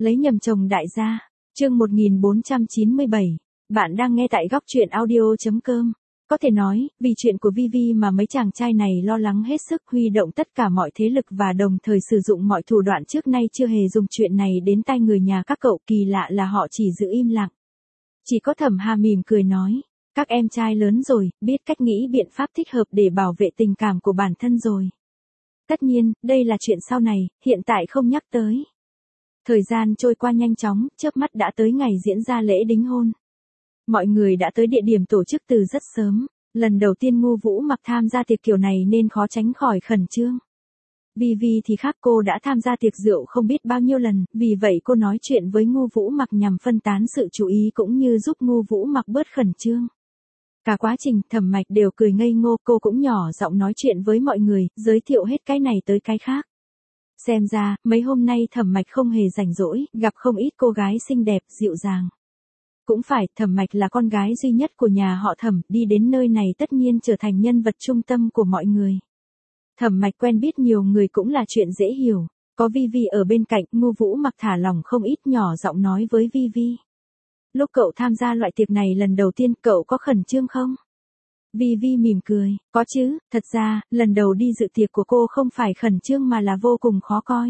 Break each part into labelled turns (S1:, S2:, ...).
S1: Lấy nhầm chồng đại gia. Chương 1497. Bạn đang nghe tại góc truyện audio.com. Có thể nói, vì chuyện của Vivi mà mấy chàng trai này lo lắng hết sức, huy động tất cả mọi thế lực và đồng thời sử dụng mọi thủ đoạn trước nay chưa hề dùng chuyện này đến tai người nhà các cậu. Kỳ lạ là họ chỉ giữ im lặng. Chỉ có Thẩm Hà mỉm cười nói, các em trai lớn rồi, biết cách nghĩ biện pháp thích hợp để bảo vệ tình cảm của bản thân rồi. Tất nhiên, đây là chuyện sau này, hiện tại không nhắc tới. Thời gian trôi qua nhanh chóng, chớp mắt đã tới ngày diễn ra lễ đính hôn. Mọi người đã tới địa điểm tổ chức từ rất sớm, lần đầu tiên Ngô Vũ Mặc tham gia tiệc kiểu này nên khó tránh khỏi khẩn trương. Vivi thì khác, cô đã tham gia tiệc rượu không biết bao nhiêu lần, vì vậy cô nói chuyện với Ngô Vũ Mặc nhằm phân tán sự chú ý cũng như giúp Ngô Vũ Mặc bớt khẩn trương. Cả quá trình Thẩm Mạch đều cười ngây ngô, cô cũng nhỏ giọng nói chuyện với mọi người, giới thiệu hết cái này tới cái khác. Xem ra, mấy hôm nay Thẩm Mạch không hề rảnh rỗi, gặp không ít cô gái xinh đẹp, dịu dàng. Cũng phải, Thẩm Mạch là con gái duy nhất của nhà họ Thẩm, đi đến nơi này tất nhiên trở thành nhân vật trung tâm của mọi người. Thẩm Mạch quen biết nhiều người cũng là chuyện dễ hiểu, có Vivi ở bên cạnh, Ngô Vũ Mặc thả lỏng không ít, nhỏ giọng nói với Vivi. Lúc cậu tham gia loại tiệc này lần đầu tiên, cậu có khẩn trương không? Vivi mỉm cười, có chứ, thật ra, lần đầu đi dự tiệc của cô không phải khẩn trương mà là vô cùng khó coi.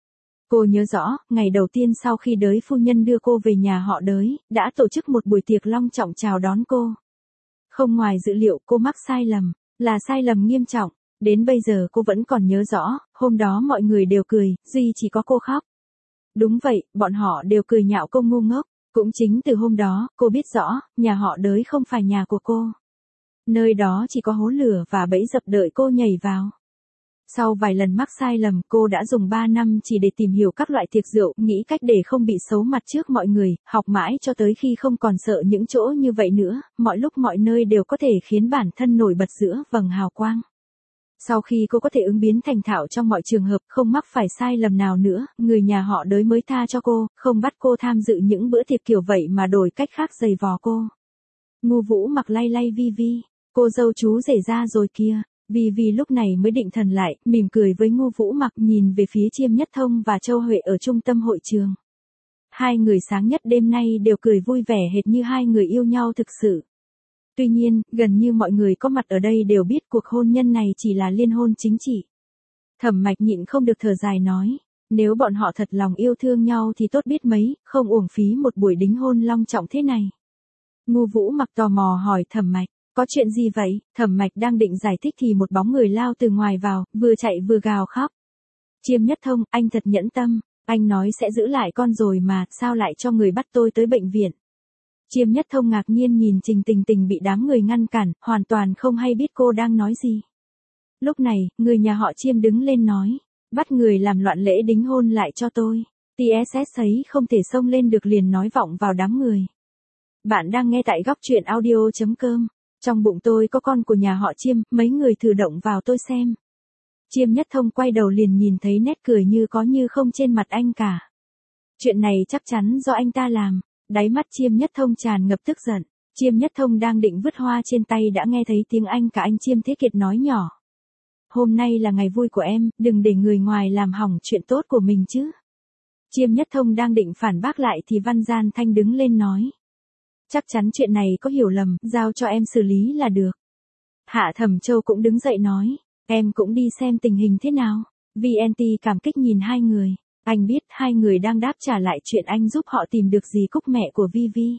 S1: Cô nhớ rõ, ngày đầu tiên sau khi đới phu nhân đưa cô về nhà họ Đới, đã tổ chức một buổi tiệc long trọng chào đón cô. Không ngoài dự liệu, cô mắc sai lầm, là sai lầm nghiêm trọng, đến bây giờ cô vẫn còn nhớ rõ, hôm đó mọi người đều cười, duy chỉ có cô khóc. Đúng vậy, bọn họ đều cười nhạo cô ngu ngốc, cũng chính từ hôm đó, cô biết rõ, nhà họ Đới không phải nhà của cô. Nơi đó chỉ có hố lửa và bẫy dập đợi cô nhảy vào. Sau vài lần mắc sai lầm, cô đã dùng 3 năm chỉ để tìm hiểu các loại tiệc rượu, nghĩ cách để không bị xấu mặt trước mọi người, học mãi cho tới khi không còn sợ những chỗ như vậy nữa, mọi lúc mọi nơi đều có thể khiến bản thân nổi bật giữa vầng hào quang. Sau khi cô có thể ứng biến thành thạo trong mọi trường hợp, không mắc phải sai lầm nào nữa, người nhà họ Đới mới tha cho cô, không bắt cô tham dự những bữa tiệc kiểu vậy mà đổi cách khác giày vò cô. Ngô Vũ Mặc lay lay Vivi, cô dâu chú rể ra rồi kia. Vivi lúc này mới định thần lại, mỉm cười với Ngô Vũ Mặc, nhìn về phía Chiêm Nhất Thông và Châu Huệ ở trung tâm hội trường. Hai người sáng nhất đêm nay đều cười vui vẻ hệt như hai người yêu nhau thực sự. Tuy nhiên, gần như mọi người có mặt ở đây đều biết cuộc hôn nhân này chỉ là liên hôn chính trị. Thẩm Mạch nhịn không được thở dài nói, nếu bọn họ thật lòng yêu thương nhau thì tốt biết mấy, không uổng phí một buổi đính hôn long trọng thế này. Ngô Vũ Mặc tò mò hỏi Thẩm Mạch, có chuyện gì vậy? Thẩm Mạch đang định giải thích thì một bóng người lao từ ngoài vào, vừa chạy vừa gào khóc. Chiêm Nhất Thông, anh thật nhẫn tâm, anh nói sẽ giữ lại con rồi mà, sao lại cho người bắt tôi tới bệnh viện? Chiêm Nhất Thông ngạc nhiên nhìn Trình Tình Tình bị đám người ngăn cản, hoàn toàn không hay biết cô đang nói gì. Lúc này, người nhà họ Chiêm đứng lên nói, bắt người làm loạn lễ đính hôn lại cho tôi. TSS ấy không thể xông lên được liền nói vọng vào đám người. Bạn đang nghe tại góc truyện audio.com. Trong bụng tôi có con của nhà họ Chiêm, mấy người thử động vào tôi xem. Chiêm Nhất Thông quay đầu liền nhìn thấy nét cười như có như không trên mặt anh cả. Chuyện này chắc chắn do anh ta làm. Đáy mắt Chiêm Nhất Thông tràn ngập tức giận. Chiêm Nhất Thông đang định vứt hoa trên tay đã nghe thấy tiếng anh cả anh Chiêm Thế Kiệt nói nhỏ. Hôm nay là ngày vui của em, đừng để người ngoài làm hỏng chuyện tốt của mình chứ. Chiêm Nhất Thông đang định phản bác lại thì Văn Gian Thanh đứng lên nói. Chắc chắn chuyện này có hiểu lầm, giao cho em xử lý là được. Hạ Thẩm Châu cũng đứng dậy nói, em cũng đi xem tình hình thế nào. VNT cảm kích nhìn hai người. Anh biết hai người đang đáp trả lại chuyện anh giúp họ tìm được dì Cúc mẹ của Vivi.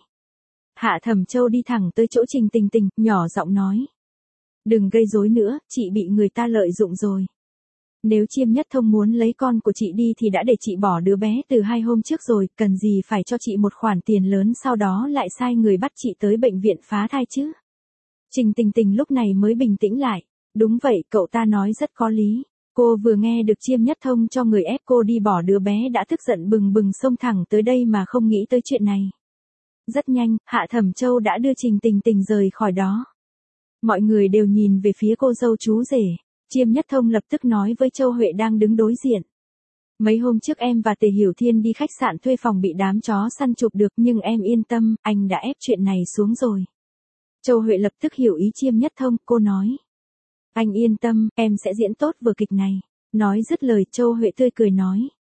S1: Hạ Thẩm Châu đi thẳng tới chỗ Trình Tình Tình, nhỏ giọng nói. Đừng gây rối nữa, chị bị người ta lợi dụng rồi. Nếu Chiêm Nhất Thông muốn lấy con của chị đi thì đã để chị bỏ đứa bé từ 2 hôm trước rồi, cần gì phải cho chị một khoản tiền lớn sau đó lại sai người bắt chị tới bệnh viện phá thai chứ. Trình Tình Tình lúc này mới bình tĩnh lại. Đúng vậy, cậu ta nói rất có lý. Cô vừa nghe được Chiêm Nhất Thông cho người ép cô đi bỏ đứa bé đã tức giận bừng bừng xông thẳng tới đây mà không nghĩ tới chuyện này. Rất nhanh, Hạ Thẩm Châu đã đưa Trình Tình Tình rời khỏi đó. Mọi người đều nhìn về phía cô dâu chú rể. Chiêm Nhất Thông lập tức nói với Châu Huệ đang đứng đối diện. Mấy hôm trước em và Tề Hiểu Thiên đi khách sạn thuê phòng bị đám chó săn chụp được nhưng em yên tâm, anh đã ép chuyện này xuống rồi. Châu Huệ lập tức hiểu ý Chiêm Nhất Thông, cô nói. Anh yên tâm, em sẽ diễn tốt vở kịch này. Nói dứt lời Châu Huệ tươi cười nói.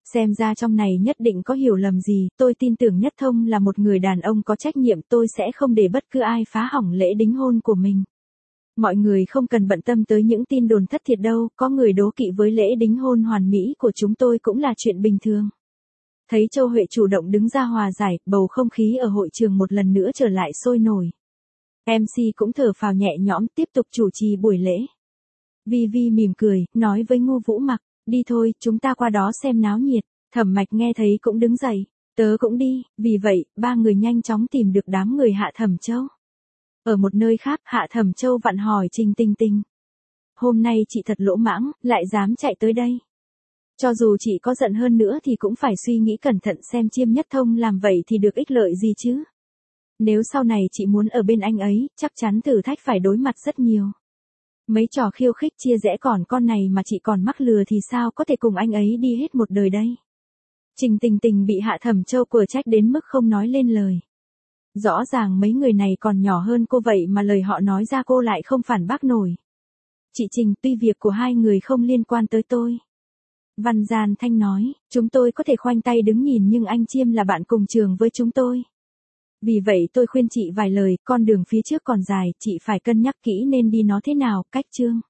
S1: Xem ra trong này nhất định có hiểu lầm gì, tôi tin tưởng Nhất Thông là một người đàn ông có trách nhiệm, tôi sẽ không để bất cứ ai phá hỏng lễ đính hôn của mình. Mọi người không cần bận tâm tới những tin đồn thất thiệt đâu, có người đố kỵ với lễ đính hôn hoàn mỹ của chúng tôi cũng là chuyện bình thường. Thấy Châu Huệ chủ động đứng ra hòa giải, bầu không khí ở hội trường một lần nữa trở lại sôi nổi. MC cũng thở phào nhẹ nhõm tiếp tục chủ trì buổi lễ. Vi mỉm cười, nói với Ngô Vũ Mặc, đi thôi, chúng ta qua đó xem náo nhiệt. Thẩm Mạch nghe thấy cũng đứng dậy, tớ cũng đi, vì vậy, ba người nhanh chóng tìm được đám người Hạ Thẩm Châu. Ở một nơi khác, Hạ Thẩm Châu vặn hỏi Trình Tinh Tinh. Hôm nay chị thật lỗ mãng, lại dám chạy tới đây. Cho dù chị có giận hơn nữa thì cũng phải suy nghĩ cẩn thận xem Chiêm Nhất Thông làm vậy thì được ích lợi gì chứ. Nếu sau này chị muốn ở bên anh ấy, chắc chắn thử thách phải đối mặt rất nhiều. Mấy trò khiêu khích chia rẽ còn con này mà chị còn mắc lừa thì sao có thể cùng anh ấy đi hết một đời đây. Trình Tình Tình bị Hạ Thẩm Châu quở trách đến mức không nói lên lời. Rõ ràng mấy người này còn nhỏ hơn cô vậy mà lời họ nói ra cô lại không phản bác nổi. Chị Trình, tuy việc của hai người không liên quan tới tôi. Văn Gian Thanh nói, chúng tôi có thể khoanh tay đứng nhìn nhưng anh Chiêm là bạn cùng trường với chúng tôi. Vì vậy tôi khuyên chị vài lời, con đường phía trước còn dài, chị phải cân nhắc kỹ nên đi nó thế nào, cách chương.